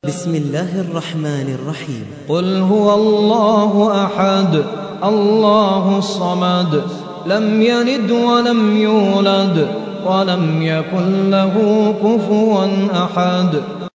بسم الله الرحمن الرحيم. قل هو الله أحد الله الصمد لم يلد ولم يولد ولم يكن له كفوا أحد.